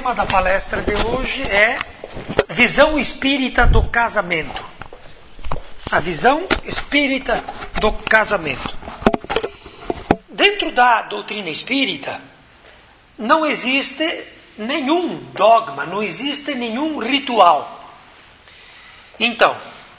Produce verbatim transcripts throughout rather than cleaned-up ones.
tema da palestra de hoje é visão espírita do casamento. A visão espírita do casamento. Dentro da doutrina espírita, não existe nenhum dogma, não existe nenhum ritual. Então,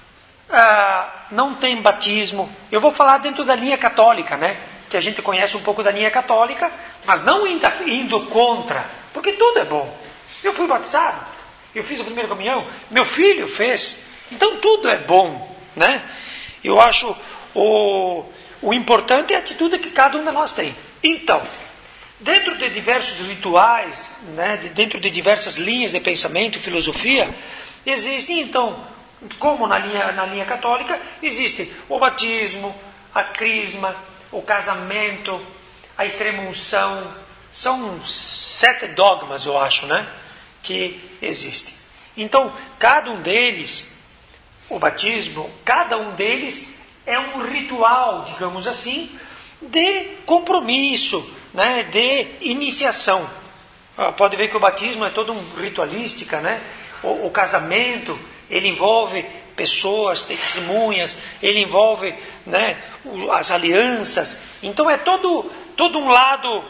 ah, não tem batismo. Eu vou falar dentro da linha católica, né? Que a gente conhece um pouco da linha católica, mas não indo contra, porque tudo é bom. Eu fui batizado, eu fiz a primeira comunhão, meu filho fez, então tudo é bom, né? Eu acho o, o importante é a atitude que cada um de nós tem. Então, dentro de diversos rituais, né, de, dentro de diversas linhas de pensamento e filosofia, existem então, como na linha, na linha católica, existe o batismo, a crisma, o casamento, a extrema-unção. São sete dogmas, eu acho, né, que existem. Então, cada um deles, o batismo, cada um deles é um ritual, digamos assim, de compromisso, né, de iniciação. Pode ver que o batismo é todo um ritualística, né? O, o casamento, ele envolve pessoas, testemunhas, ele envolve, né, as alianças. Então é todo, todo um lado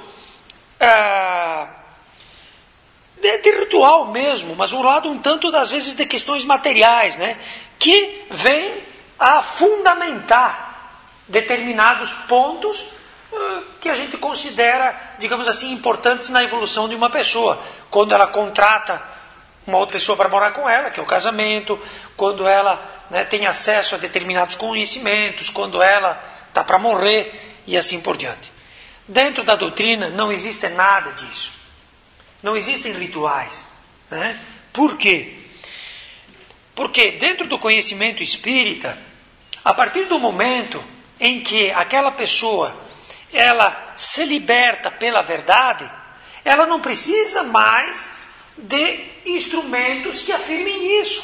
ah, de, de ritual mesmo, mas um lado um tanto das vezes de questões materiais, né, que vem a fundamentar determinados pontos ah, que a gente considera, digamos assim, importantes na evolução de uma pessoa. Quando ela contrata uma outra pessoa para morar com ela, que é o casamento, quando ela, né, tem acesso a determinados conhecimentos, quando ela está para morrer e assim por diante. Dentro da doutrina não existe nada disso. Não existem rituais, né? Por quê? Porque dentro do conhecimento espírita, a partir do momento em que aquela pessoa ela se liberta pela verdade, ela não precisa mais de instrumentos que afirmem isso.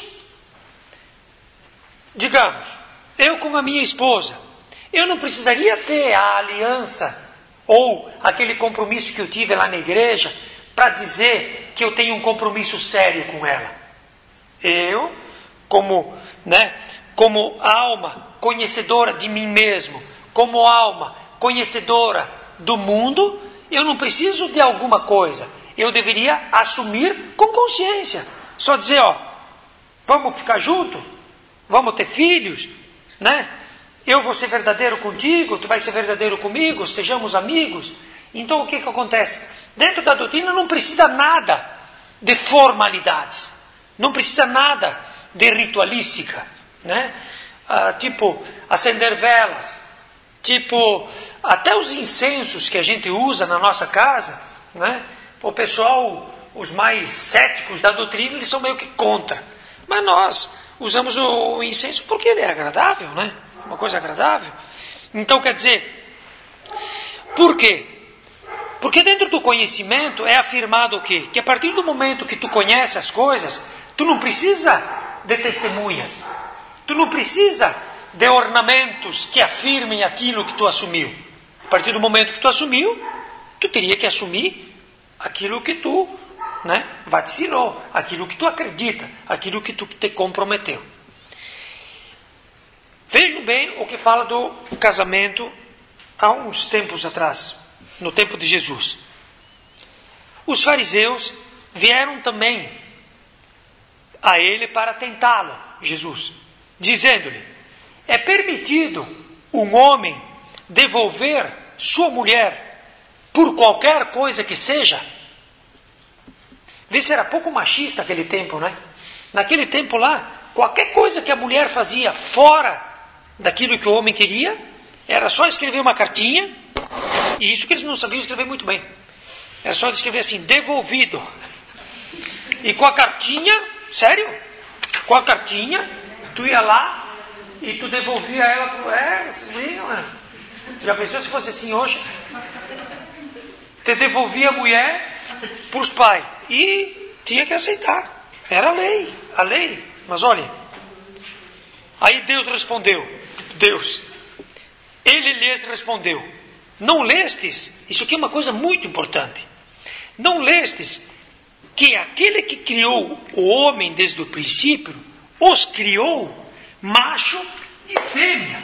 Digamos, eu com a minha esposa, eu não precisaria ter a aliança ou aquele compromisso que eu tive lá na igreja para dizer que eu tenho um compromisso sério com ela. Eu, como, né, como alma conhecedora de mim mesmo, como alma conhecedora do mundo, eu não preciso de alguma coisa. Eu deveria assumir com consciência. Só dizer, ó, vamos ficar juntos? Vamos ter filhos? Né? Eu vou ser verdadeiro contigo, tu vai ser verdadeiro comigo, sejamos amigos. Então o que que acontece? Dentro da doutrina não precisa nada de formalidades. Não precisa nada de ritualística. Né? Ah, tipo, acender velas. Tipo, até os incensos que a gente usa na nossa casa, né? O pessoal, os mais céticos da doutrina, eles são meio que contra. Mas nós usamos o incenso porque ele é agradável, né? Uma coisa agradável. Então, quer dizer, por quê? Porque dentro do conhecimento é afirmado o quê? Que a partir do momento que tu conhece as coisas, tu não precisa de testemunhas. Tu não precisa de ornamentos que afirmem aquilo que tu assumiu. A partir do momento que tu assumiu, tu teria que assumir aquilo que tu, né, vaticinou, aquilo que tu acredita, aquilo que tu te comprometeu. Vejam bem o que fala do casamento há uns tempos atrás, no tempo de Jesus. Os fariseus vieram também a ele para tentá-lo, Jesus, dizendo-lhe: é permitido um homem devolver sua mulher por qualquer coisa que seja? Vê se era pouco machista aquele tempo, né? Naquele tempo lá, qualquer coisa que a mulher fazia fora daquilo que o homem queria, era só escrever uma cartinha, e isso que eles não sabiam escrever muito bem. Era só escrever assim, devolvido. E com a cartinha, sério? Com a cartinha, tu ia lá e tu devolvia ela para... É, já pensou se fosse assim hoje? Te devolvia a mulher para os pais. E tinha que aceitar. Era a lei, a lei. Mas olha, aí Deus respondeu, Deus, Ele lhes respondeu: não lestes, isso aqui é uma coisa muito importante, não lestes que aquele que criou o homem desde o princípio, os criou macho e fêmea.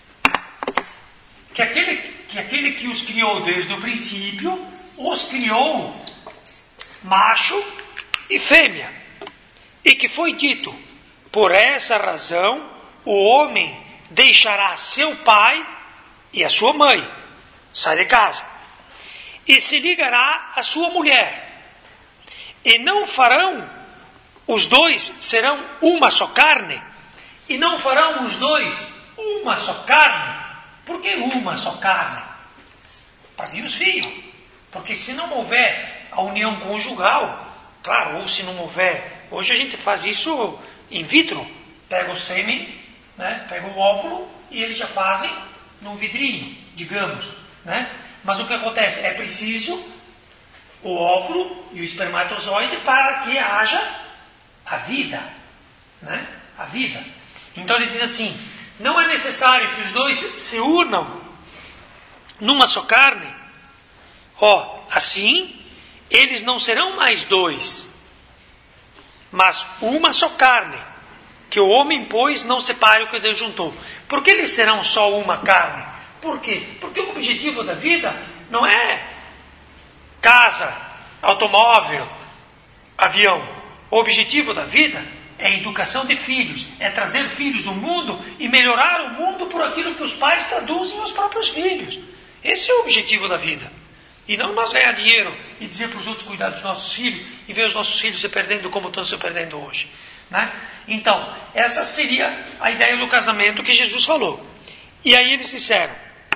Que aquele, que aquele que os criou desde o princípio, os criou macho e fêmea. E que foi dito, por essa razão, o homem deixará seu pai e a sua mãe, sai de casa, e se ligará à sua mulher. E não farão, os dois serão uma só carne, e não farão os dois uma só carne. Por que uma só carne? Para vir os filhos. Porque se não houver a união conjugal, claro, ou se não houver, hoje a gente faz isso in vitro, pega o sêmen, né, pega o óvulo e eles já fazem num vidrinho, digamos, né? Mas o que acontece? É preciso o óvulo e o espermatozoide para que haja a vida, né? A vida. Então ele diz assim, não é necessário que os dois se unam numa só carne. Ó, assim, eles não serão mais dois, mas uma só carne, que o homem, pois, não separe o que Deus juntou. Por que eles serão só uma carne? Por quê? Porque o objetivo da vida não é casa, automóvel, avião. O objetivo da vida é a educação de filhos, é trazer filhos no mundo e melhorar o mundo por aquilo que os pais traduzem aos próprios filhos. Esse é o objetivo da vida. E não nós ganhar dinheiro e dizer para os outros cuidar dos nossos filhos e ver os nossos filhos se perdendo como estão se perdendo hoje. Né? Então, essa seria a ideia do casamento que Jesus falou. E aí eles disseram,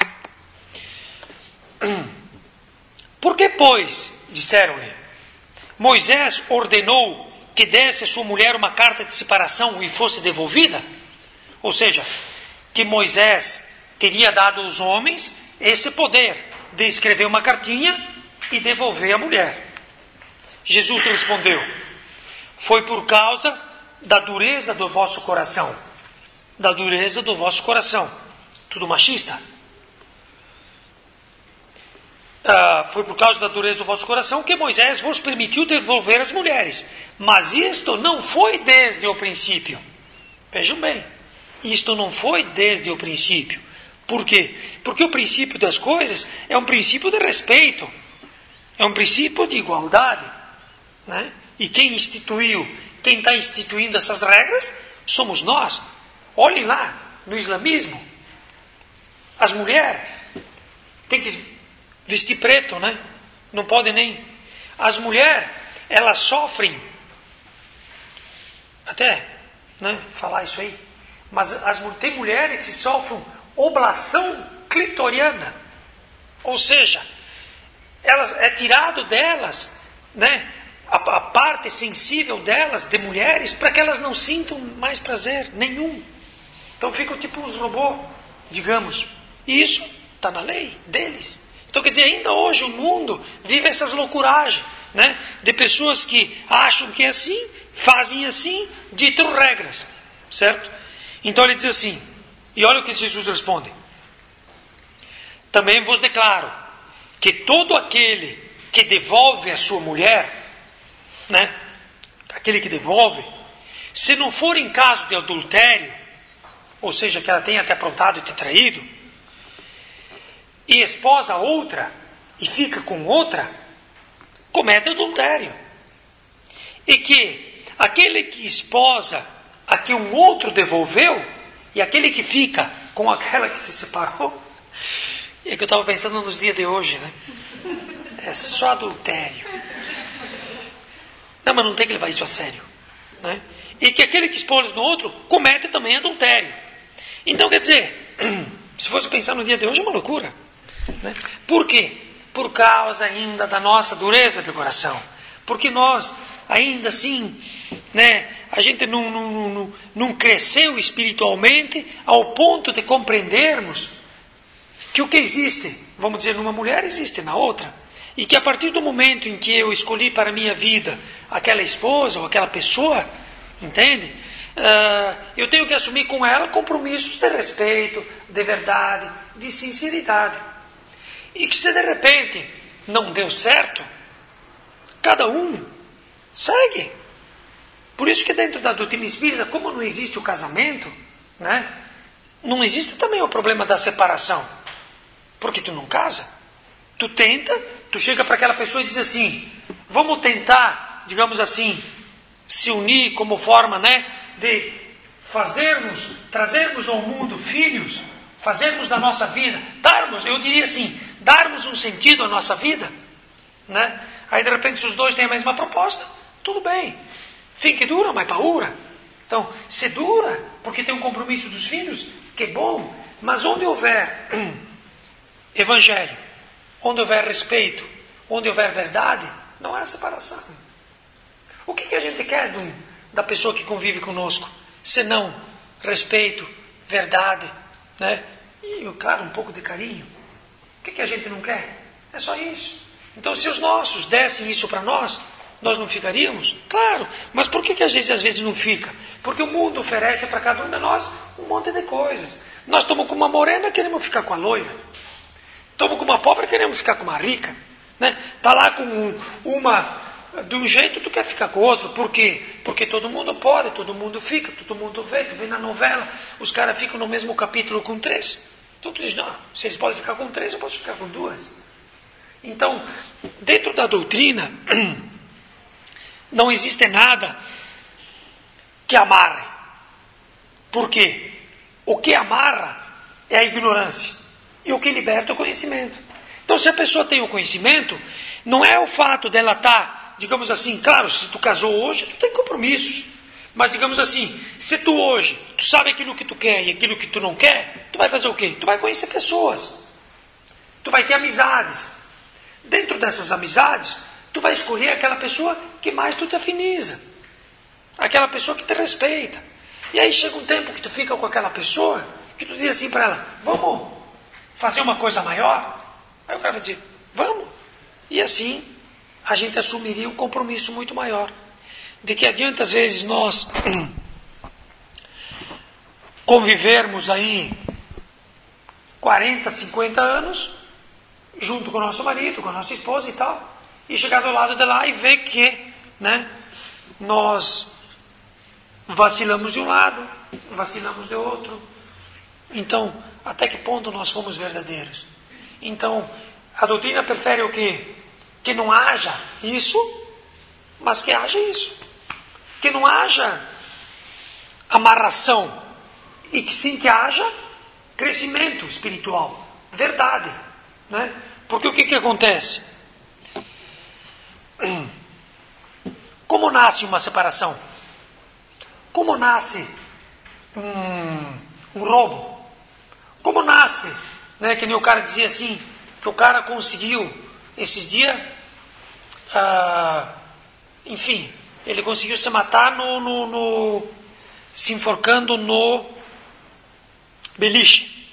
por que, pois, disseram-lhe, Moisés ordenou que desse a sua mulher uma carta de separação e fosse devolvida? Ou seja, que Moisés teria dado aos homens esse poder de escrever uma cartinha e devolver a mulher. Jesus respondeu, foi por causa da dureza do vosso coração. Da dureza do vosso coração. Tudo machista. Ah, foi por causa da dureza do vosso coração que Moisés vos permitiu devolver as mulheres. Mas isto não foi desde o princípio. Vejam bem. Isto não foi desde o princípio. Por quê? Porque o princípio das coisas é um princípio de respeito. É um princípio de igualdade. Né? E quem instituiu, quem está instituindo essas regras, somos nós. Olhem lá, no islamismo. As mulheres têm que vestir preto, né? Não podem nem... As mulheres, elas sofrem... Até, né? Falar isso aí. Mas as, tem mulheres que sofrem oblação clitoriana. Ou seja, elas, é tirado delas, né? A, a parte sensível delas, de mulheres, para que elas não sintam mais prazer nenhum. Então ficam tipo uns robôs, digamos. E isso está na lei deles. Então, quer dizer, ainda hoje o mundo vive essas loucuragens, né? De pessoas que acham que é assim, fazem assim, ditam regras, certo? Então ele diz assim, e olha o que Jesus responde. Também vos declaro que todo aquele que devolve a sua mulher, né? Aquele que devolve, se não for em caso de adultério, ou seja, que ela tenha até aprontado e te traído, e esposa outra, e fica com outra, comete adultério. E que aquele que esposa a que um outro devolveu, e aquele que fica com aquela que se separou, é que eu estava pensando nos dias de hoje, né? É só adultério. Não, mas não tem que levar isso a sério, né? E que aquele que expõe no outro, comete também adultério. Então, quer dizer, se fosse pensar no dia de hoje, é uma loucura. Né? Por quê? Por causa ainda da nossa dureza de coração. Porque nós, ainda assim, né, a gente não, não, não, não cresceu espiritualmente ao ponto de compreendermos que o que existe, vamos dizer, numa mulher, existe na outra. E que a partir do momento em que eu escolhi para a minha vida aquela esposa ou aquela pessoa, entende? Uh, eu tenho que assumir com ela compromissos de respeito, de verdade, de sinceridade. E que se de repente não deu certo, cada um Segue. Por isso que dentro da doutrina espírita, como não existe o casamento, né, não existe também o problema da separação. Porque tu não casa. Tu tenta, tu chega para aquela pessoa e diz assim, vamos tentar, digamos assim, se unir como forma, né, de fazermos, trazermos ao mundo filhos, fazermos da nossa vida, darmos, eu diria assim, darmos um sentido à nossa vida, né? Aí de repente se os dois têm a mesma proposta, tudo bem. Fim que dura, mas paura. Então, se dura, porque tem um compromisso dos filhos, que é bom, mas onde houver evangelho, onde houver respeito, onde houver verdade, não há separação. O que, que a gente quer do, da pessoa que convive conosco? Senão respeito, verdade, né? E, claro, um pouco de carinho. O que, que a gente não quer? É só isso. Então, se os nossos dessem isso para nós, nós não ficaríamos? Claro, mas por que, que a gente às vezes não fica? Porque o mundo oferece para cada um de nós um monte de coisas. Nós estamos com uma morena, queremos ficar com a loira. Estamos com uma pobre, queremos ficar com uma rica. Né? Está lá com um, uma... de um jeito, tu quer ficar com o outro. Por quê? Porque todo mundo pode, todo mundo fica, todo mundo vê. Tu vê na novela, os caras ficam no mesmo capítulo com três. Então tu diz, não, se eles podem ficar com três, eu posso ficar com duas. Então, dentro da doutrina, não existe nada que amarre. Por quê? O que amarra é a ignorância. E o que liberta é o conhecimento. Então, se a pessoa tem o conhecimento, não é o fato dela estar, digamos assim, claro, se tu casou hoje, tu tem compromissos. Mas, digamos assim, se tu hoje, tu sabe aquilo que tu quer e aquilo que tu não quer, tu vai fazer o quê? Tu vai conhecer pessoas. Tu vai ter amizades. Dentro dessas amizades, tu vai escolher aquela pessoa que mais tu te afiniza. Aquela pessoa que te respeita. E aí chega um tempo que tu fica com aquela pessoa, que tu diz assim para ela, vamos fazer uma coisa maior? Aí o cara vai dizer, vamos. E assim, a gente assumiria um compromisso muito maior. De que adianta, às vezes, nós convivermos aí quarenta, cinquenta anos, junto com o nosso marido, com a nossa esposa e tal, e chegar do lado de lá e ver que, né, nós vacilamos de um lado, vacilamos de outro. Então, até que ponto nós fomos verdadeiros? Então, a doutrina prefere o quê? Que não haja isso, mas que haja isso. Que não haja amarração, e que sim que haja crescimento espiritual, verdade, né? Porque o que, que acontece? Como nasce uma separação? Como nasce um, um roubo? Como nasce, né, que nem o cara dizia assim, que o cara conseguiu, esses dias, ah, enfim, ele conseguiu se matar no, no, no, se enforcando no beliche.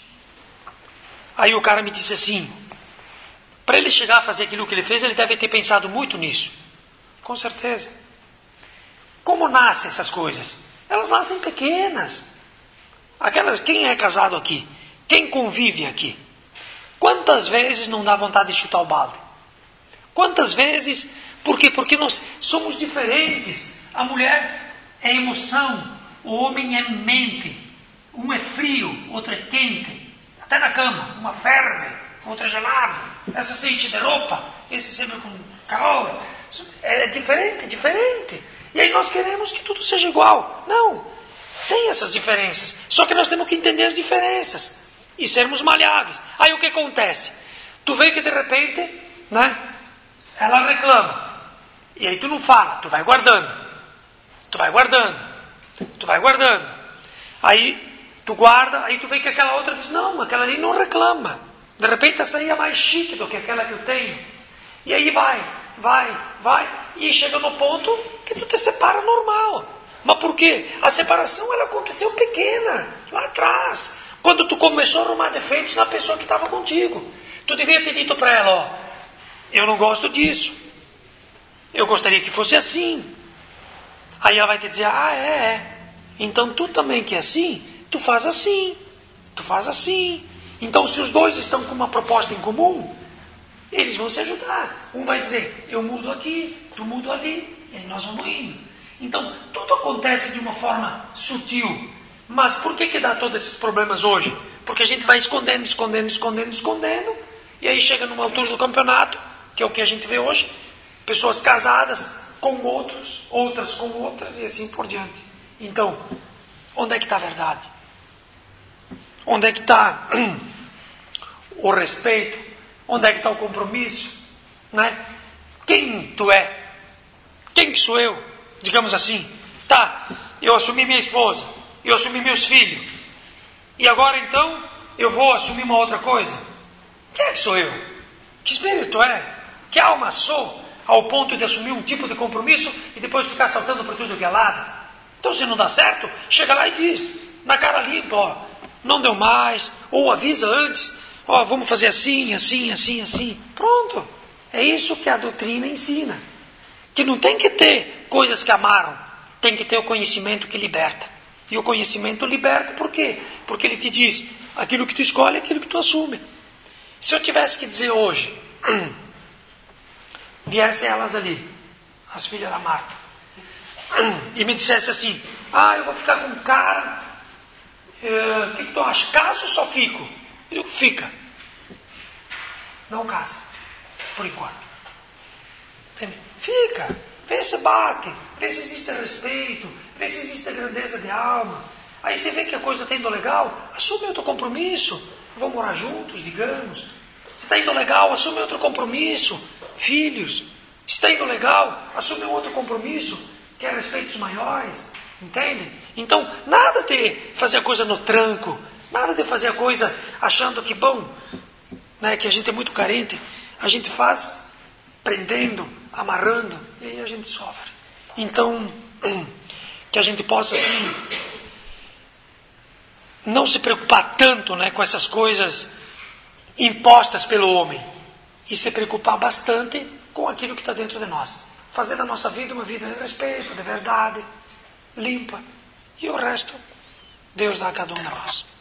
Aí o cara me disse assim, para ele chegar a fazer aquilo que ele fez, ele deve ter pensado muito nisso. Com certeza. Como nascem essas coisas? Elas nascem pequenas. Aquelas, quem é casado aqui? Quem convive aqui? Quantas vezes não dá vontade de chutar o balde? Quantas vezes? Por quê? Porque nós somos diferentes. A mulher é emoção, o homem é mente. Um é frio, outro é quente. Até na cama, uma ferve, outra é gelada. Essa se enche de roupa, esse sempre com calor. É diferente, é diferente. E aí nós queremos que tudo seja igual. Não, tem essas diferenças. Só que nós temos que entender as diferenças e sermos maleáveis. Aí o que acontece? Tu vê que de repente, né, ela reclama. E aí tu não fala, tu vai guardando. Tu vai guardando. Tu vai guardando. Aí tu guarda, aí tu vê que aquela outra diz, não, aquela ali não reclama. De repente essa aí é mais chique do que aquela que eu tenho. E aí vai, vai, vai. E chega no ponto que tu te separa normal. Mas por quê? A separação ela aconteceu pequena, lá atrás. Quando tu começou a arrumar defeitos na pessoa que estava contigo. Tu devia ter dito para ela, ó, eu não gosto disso. Eu gostaria que fosse assim. Aí ela vai te dizer, ah, é, é. Então tu também que é assim, tu faz assim. Tu faz assim. Então se os dois estão com uma proposta em comum, eles vão se ajudar. Um vai dizer, eu mudo aqui, tu mudo ali. E aí nós vamos indo. Então, tudo acontece de uma forma sutil. Mas por que que dá todos esses problemas hoje? Porque a gente vai escondendo, escondendo, escondendo, escondendo. E aí chega numa altura do campeonato, que é o que a gente vê hoje. Pessoas casadas com outros, outras com outras e assim por diante. Então, onde é que está a verdade? Onde é que está o respeito? Onde é que está o compromisso? Né? Quem tu é? Quem que sou eu? Digamos assim, tá, eu assumi minha esposa, eu assumi meus filhos, e agora então eu vou assumir uma outra coisa. Quem é que sou eu? Que espírito é? Que alma sou? Ao ponto de assumir um tipo de compromisso e depois ficar saltando por tudo que é lado? Então, se não dá certo, chega lá e diz, na cara limpa, ó, não deu mais, ou avisa antes, ó, vamos fazer assim, assim, assim, assim. Pronto. É isso que a doutrina ensina. Que não tem que ter coisas que amarram, tem que ter o conhecimento que liberta. E o conhecimento liberta por quê? Porque ele te diz, aquilo que tu escolhe é aquilo que tu assume. Se eu tivesse que dizer hoje, viessem elas ali, as filhas da Marta, e me dissesse assim, ah, eu vou ficar com um cara, o que, que tu acha? Caso ou só fico? Eu digo, fica. Não casa, por enquanto. Entende? Fica, vê se bate, vê se existe respeito, vê se existe grandeza de alma. Aí você vê que a coisa está indo legal, assume outro compromisso, vamos morar juntos, digamos. Se está indo legal, assume outro compromisso, filhos. Se está indo legal, assume outro compromisso, que é respeitos maiores, entende? Então, nada de fazer a coisa no tranco, nada de fazer a coisa achando que, bom, né, que a gente é muito carente, a gente faz prendendo, amarrando, e aí a gente sofre. Então, que a gente possa, assim, não se preocupar tanto, né, com essas coisas impostas pelo homem, e se preocupar bastante com aquilo que está dentro de nós. Fazer da nossa vida uma vida de respeito, de verdade, limpa, e o resto, Deus dá a cada um de nós.